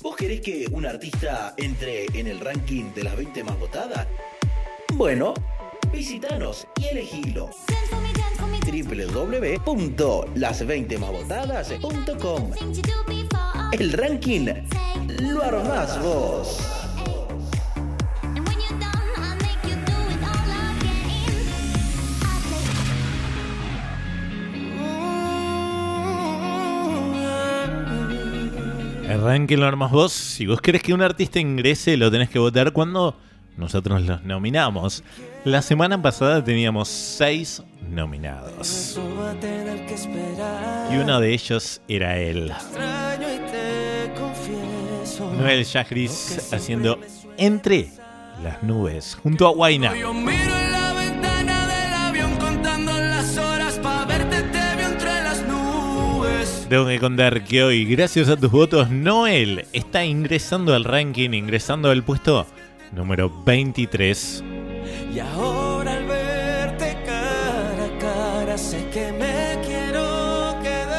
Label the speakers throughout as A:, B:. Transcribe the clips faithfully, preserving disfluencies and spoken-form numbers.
A: ¿Vos querés que un artista entre en el ranking de las veinte más votadas? Bueno, visítanos y elegilo. doble u doble u doble u punto las veinte más votadas punto com. El ranking lo armás vos.
B: El ranking lo armas vos. Si vos querés que un artista ingrese, lo tenés que votar cuando nosotros los nominamos. La semana pasada teníamos seis nominados. Y uno de ellos era él. Noel Yajris haciendo Entre las Nubes junto a Huayna. Tengo que contar que hoy, gracias a tus votos, Noel está ingresando al ranking, ingresando al puesto número veintitrés.
C: Y ahora al verte cara a cara, sé que me quiero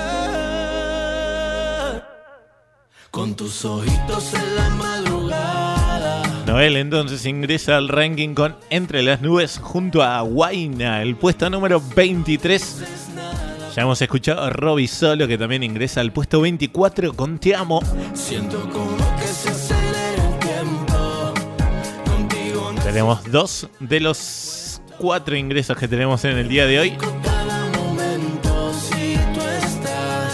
C: quedar con tus ojitos en la madrugada.
B: Noel entonces ingresa al ranking con Entre las Nubes junto a Huayna, el puesto número veintitrés. Ya hemos escuchado a Robbie Solo, que también ingresa al puesto veinticuatro con Te Amo.
C: Siento como que se acelera el tiempo. Contigo no
B: tenemos dos de los cuatro ingresos que tenemos en el día de hoy.
C: cada momento, si tú estás,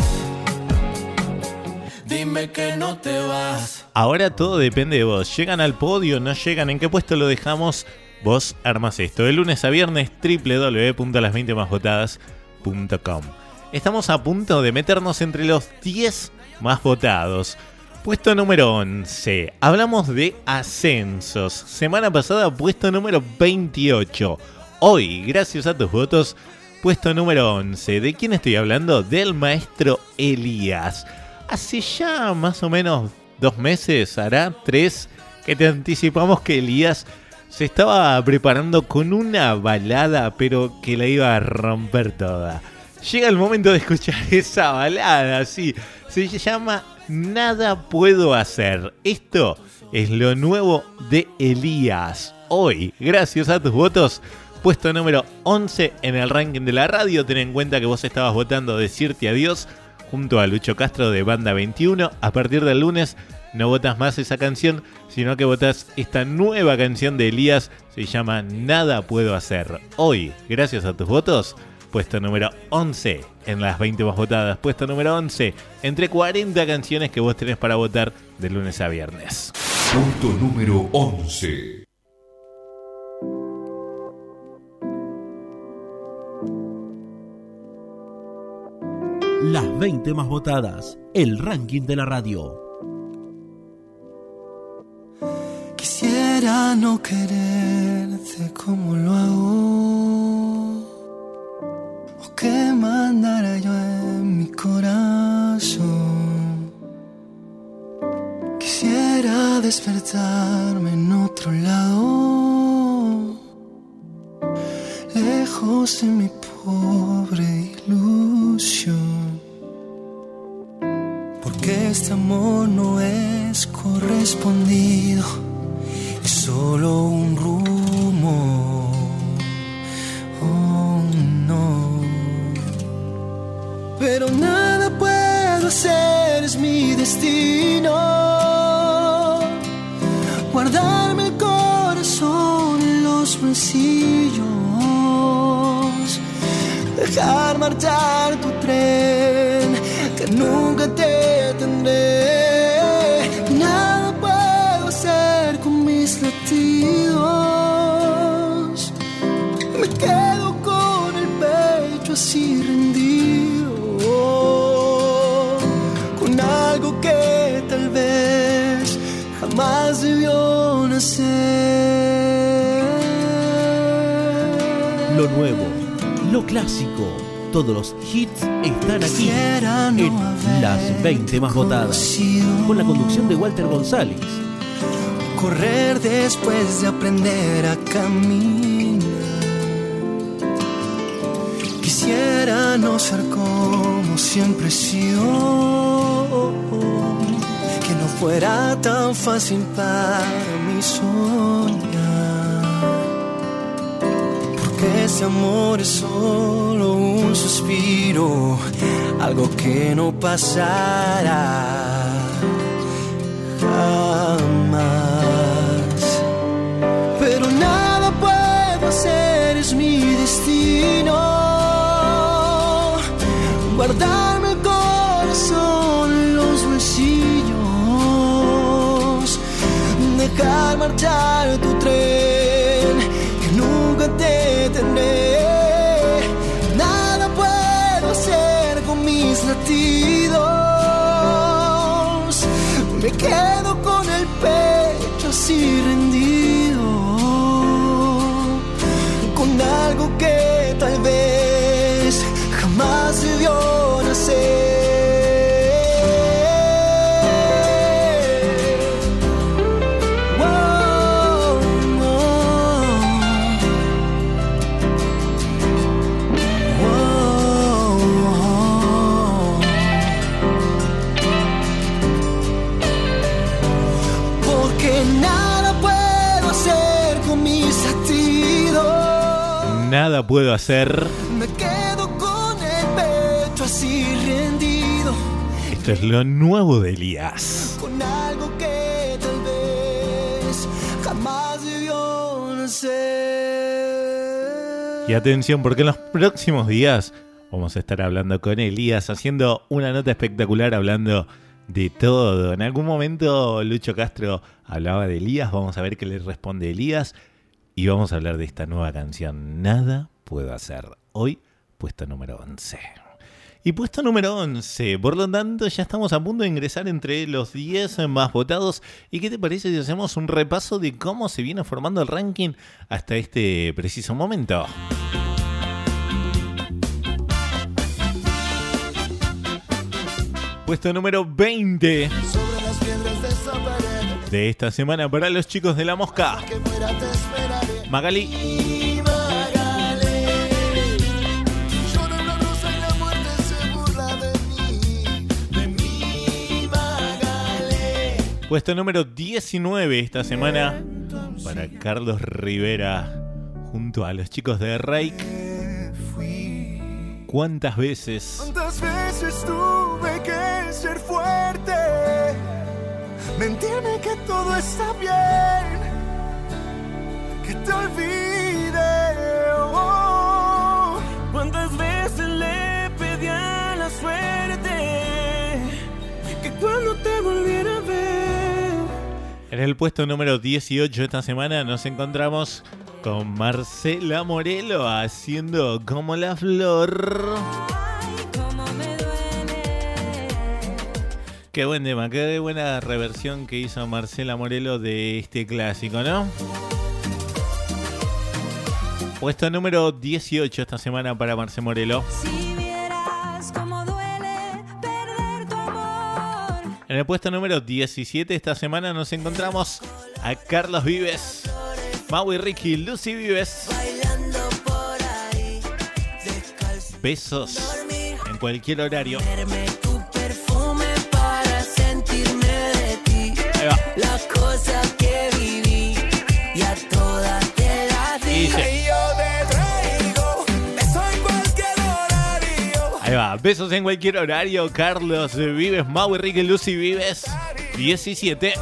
C: dime que no te vas.
B: Ahora todo depende de vos. ¿Llegan al podio? ¿No llegan? ¿En qué puesto lo dejamos? Vos armas esto. De lunes a viernes, doble u doble u doble u punto las veinte más votadas punto com. Estamos a punto de meternos entre los diez más votados. Puesto número once. Hablamos de ascensos. Semana pasada, puesto número veintiocho. Hoy, gracias a tus votos, puesto número once. ¿De quién estoy hablando? Del maestro Elías. Hace ya más o menos dos meses, hará tres, que te anticipamos que Elías se estaba preparando con una balada, pero que la iba a romper toda. Llega el momento de escuchar esa balada, sí. Se llama Nada Puedo Hacer. Esto es lo nuevo de Elías. Hoy, gracias a tus votos, puesto número once en el ranking de la radio. Ten en cuenta que vos estabas votando Decirte Adiós junto a Lucho Castro de Banda veintiuno. A partir del lunes no votas más esa canción, sino que votas esta nueva canción de Elías. Se llama Nada Puedo Hacer. Hoy, gracias a tus votos, puesto número once en las veinte más votadas. Puesto número once entre cuarenta canciones que vos tenés para votar de lunes a viernes.
D: Punto número once.
E: Las veinte más votadas, el ranking de la radio.
C: Quisiera no quererte como lo hago, o que mandara yo en mi corazón. Quisiera despertarme en otro lado, lejos de mi pobre ilusión. Porque este amor no es correspondido, es solo un rumor. Oh no. Pero nada puedo hacer, es mi destino. Guardarme el corazón en los bolsillos, dejar marchar tu tren, que nunca te tendré. Nada puedo hacer con mis latidos, me quedo con el pecho así rendido, con algo que tal vez jamás debió nacer.
E: Lo nuevo, lo clásico, todos los hits están aquí en Las veinte más votadas, con la conducción de Walter González.
C: Correr después de aprender a caminar. Quisiera no ser como siempre he sido, que no fuera tan fácil para mí soñar. Porque ese amor es solo un suspiro, algo que no pasará jamás. Pero nada puedo hacer, es mi destino. Guardarme el corazón en los bolsillos, dejar marchar tu tren, que nunca te detendré. Nada puedo hacer con mis latidos, me quedo con el pecho así rendido, con algo que tal vez jamás se vio nacer. Wow, wow, wow. Porque nada puedo hacer con mis latidos.
B: Nada puedo hacer.
C: Me quedo con el pecho así rendido.
B: Esto es lo nuevo de Elías.
C: Con algo que tal vez jamás debió nacer.
B: Y atención, porque en los próximos días vamos a estar hablando con Elías, haciendo una nota espectacular, hablando de todo. En algún momento Lucho Castro hablaba de Elías, vamos a ver qué le responde Elías. Y vamos a hablar de esta nueva canción, Nada Puedo Hacer. Hoy, puesto número once. Y puesto número once, por lo tanto ya estamos a punto de ingresar entre los diez más votados. ¿Y qué te parece si hacemos un repaso de cómo se viene formando el ranking hasta este preciso momento? Puesto número veinte de esta semana para los chicos de La Mosca. Magali. Puesto número diecinueve esta semana para Carlos Rivera junto a los chicos de Rake. ¿Cuántas veces?
C: ¿Cuántas veces tuve que ser fuerte? Mentirme que todo está bien, que te olvide. Oh. ¿Cuántas veces le pedí a la suerte que cuando te volviera a ver?
B: En el puesto número dieciocho esta semana nos encontramos con Marcela Morelo haciendo Como la Flor.
F: Ay, cómo me duele.
B: Qué buen tema, qué buena reversión que hizo Marcela Morelo de este clásico, ¿no? Puesto número dieciocho esta semana para Marce Morelo.
F: Si vieras cómo duele perder tu amor.
B: En el puesto número diecisiete esta semana nos encontramos a Carlos Vives, Mau y Ricky, Lucy Vives. Besos en cualquier horario. Ahí va.
C: Las cosas que viví y a todas te las di.
B: Y dice. Ahí va, besos en cualquier horario. Carlos Vives, Mau y Ricky, Lucy Vives. diecisiete.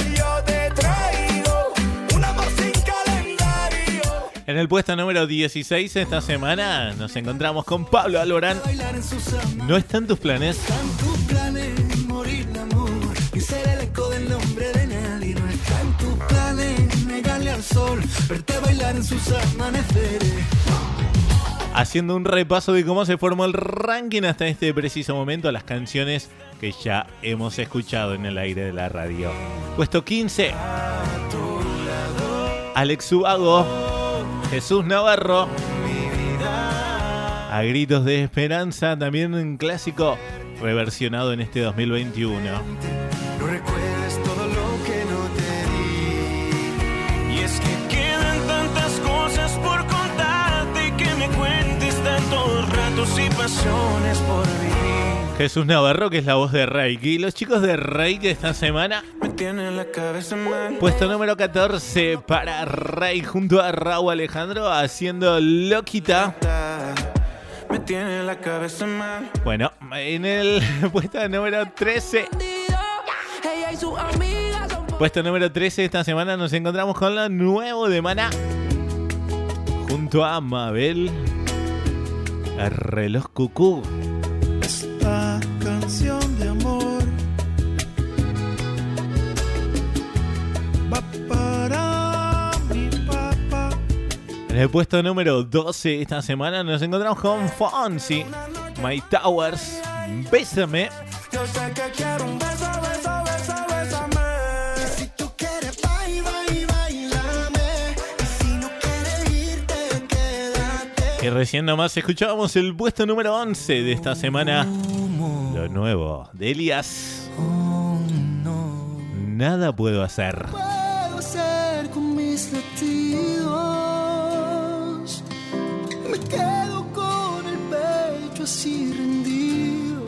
B: En el puesto número dieciséis esta semana nos encontramos con Pablo Alborán. No están tus planes. Haciendo un repaso de cómo se formó el ranking hasta este preciso momento, las canciones que ya hemos escuchado en el aire de la radio. Puesto quince, Alex Ubago, Jesús Navarro, A Gritos de Esperanza, también un clásico reversionado en este dos mil veintiuno.
C: No recuerdes todo lo que no te di. Y es que quedan tantas cosas por contarte, que me cuentes tantos ratos y pasiones por vivir.
B: Jesús Navarro, que es la voz de Reiki. Los chicos de Reiki esta semana.
C: Me tiene la cabeza mal.
B: Puesto número catorce para Rey junto a Raúl Alejandro haciendo Loquita.
C: Me tiene la cabeza mal.
B: Bueno, en el puesto número trece.
F: Ella y sus amigas son
B: Puesto número trece esta semana nos encontramos con lo nuevo de Maná. Junto a Mabel. El reloj cucú.
C: Esta canción de amor va para mi papá.
B: En el puesto número doce esta semana nos encontramos con Fonsi. My Towers. Bésame.
C: Yo sé que quiero un beso, beso, beso, bésame. Si tú quieres, baila, baila, bailame. Y si no quieres irte, quédate.
B: Y recién nomás escuchábamos el puesto número once de esta semana. Lo nuevo de Elías. Nada puedo hacer.
C: Puedo hacer con mis latidos. Me quedo con el pecho así rendido.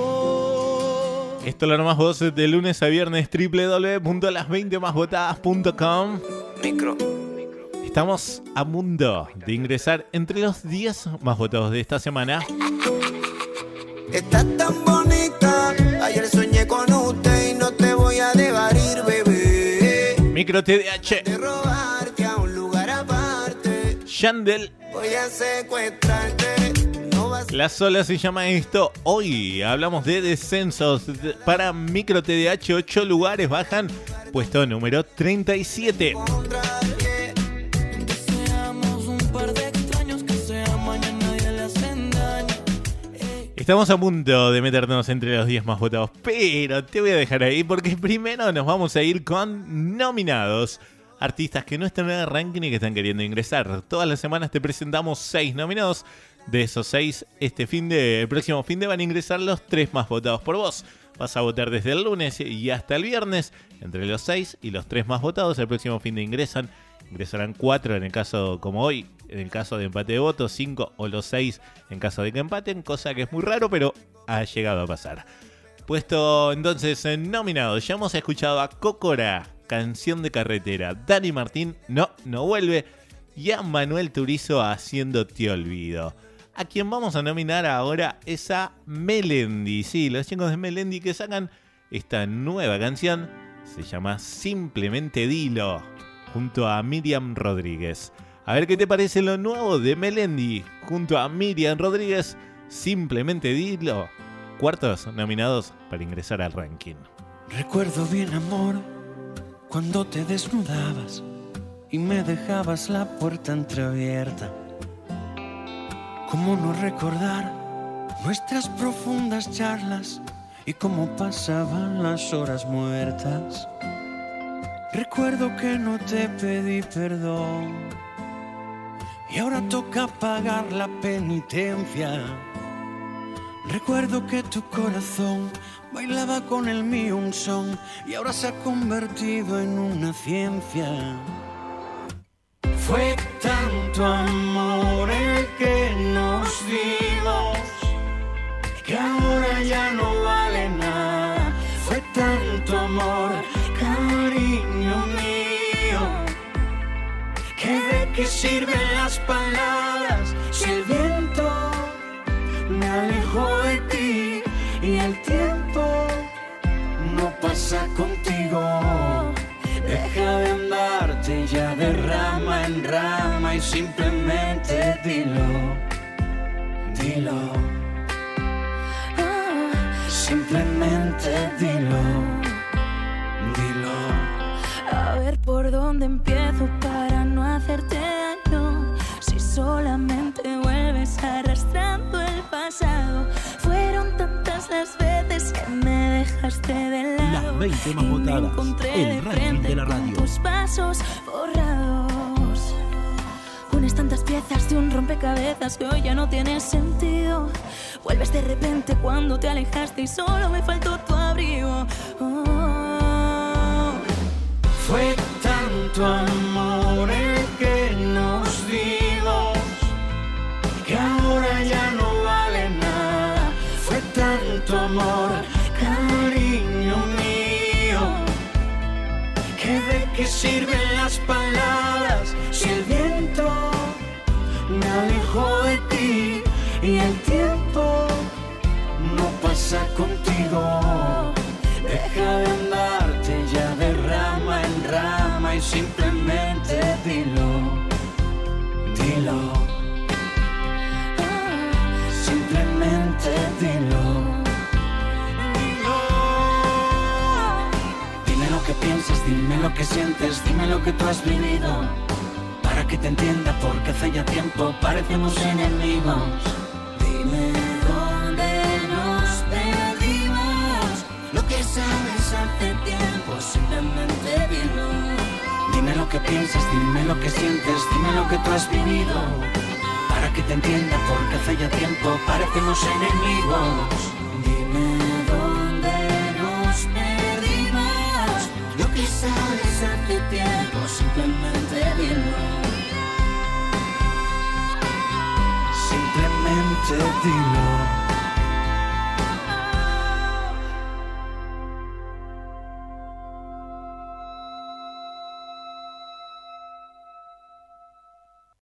B: Esto lo nomás vos de lunes a viernes. doble u doble u doble u punto las veinte más votadas punto com.
C: Micro.
B: Estamos a mundo de ingresar entre los diez más votados de esta semana.
C: Estás tan bonita. Ayer soñé con usted y no te voy a dejar ir, bebé.
B: Micro T D H.
C: De robarte a un lugar aparte.
B: Yandel.
C: Voy a secuestrarte. No vas
B: La sola se llama esto. Hoy hablamos de descensos. Para Micro T D H, ocho lugares bajan. Puesto número treinta y siete.
C: a encontrarte.
F: Que seamos un par de extraños que se aman y a nadie le hacen daño.
B: Estamos a punto de meternos entre los diez más votados, pero te voy a dejar ahí porque primero nos vamos a ir con nominados. Artistas que no están en el ranking y que están queriendo ingresar. Todas las semanas te presentamos seis nominados. De esos seis, este fin de, el próximo fin de van a ingresar los tres más votados por vos. Vas a votar desde el lunes y hasta el viernes. Entre los seis y los tres más votados, el próximo fin de ingresan. Ingresarán cuatro en el caso como hoy. En el caso de empate de votos, cinco o los seis en caso de que empaten. Cosa que es muy raro, pero ha llegado a pasar. Puesto entonces en nominados. Ya hemos escuchado a Cócora, Canción de Carretera. Dani Martín, No, No Vuelve. Y a Manuel Turizo haciendo Te Olvido. A quien vamos a nominar ahora es a Melendi. Sí, los chicos de Melendi que sacan esta nueva canción. Se llama Simplemente Dilo. Junto a Miriam Rodríguez. A ver qué te parece lo nuevo de Melendi. Junto a Miriam Rodríguez. Simplemente Dilo. Cuartos nominados para ingresar al ranking.
G: Recuerdo bien, amor, cuando te desnudabas y me dejabas la puerta entreabierta. ¿Cómo no recordar nuestras profundas charlas y cómo pasaban las horas muertas? Recuerdo que no te pedí perdón y ahora toca pagar la penitencia. Recuerdo que tu corazón bailaba con el mío un son y ahora se ha convertido en una ciencia. Fue tanto amor el que nos dimos que ahora ya no vale nada. Fue tanto amor, cariño mío, que de qué sirven las palabras si el viento me alejó de ti y el tiempo no pasa contigo. Deja de andarte ya de rama en rama y simplemente dilo, dilo. Simplemente dilo, dilo.
F: A ver por dónde empiezo para no hacerte daño. Si solamente vuelves arrastrando el pasado. Fueron tantas las veces que me dejaste de lado.
E: Las veinte más
F: y me
E: votadas,
F: encontré
E: el
F: de
E: ranking
F: frente
E: de la
F: con
E: radio.
F: tus pasos borrados. Unes tantas piezas de un rompecabezas que hoy ya no tiene sentido. Vuelves de repente cuando te alejaste y solo me faltó tu abrigo. Oh.
G: Fue tanto amor el que nos dimos que ahora ya no vale nada. Fue tanto qué sirven las palabras si el viento me alejó de ti y el tiempo no pasa contigo? Deja de andarte ya de rama en rama y simplemente dilo, dilo, simplemente dilo, dilo. Dime lo que piensas, dime lo que sientes, dime lo que tú has vivido, para que te entienda, porque hace ya tiempo parecemos enemigos. Dime dónde nos perdimos, lo que sabes hace tiempo, simplemente dilo. Dime lo que piensas, dime lo que sientes, dime lo que tú has vivido, para que te entienda, porque hace ya tiempo parecemos enemigos. Dime dónde nos perdimos, lo que sabes hace tiempo, simplemente dilo. Simplemente dilo.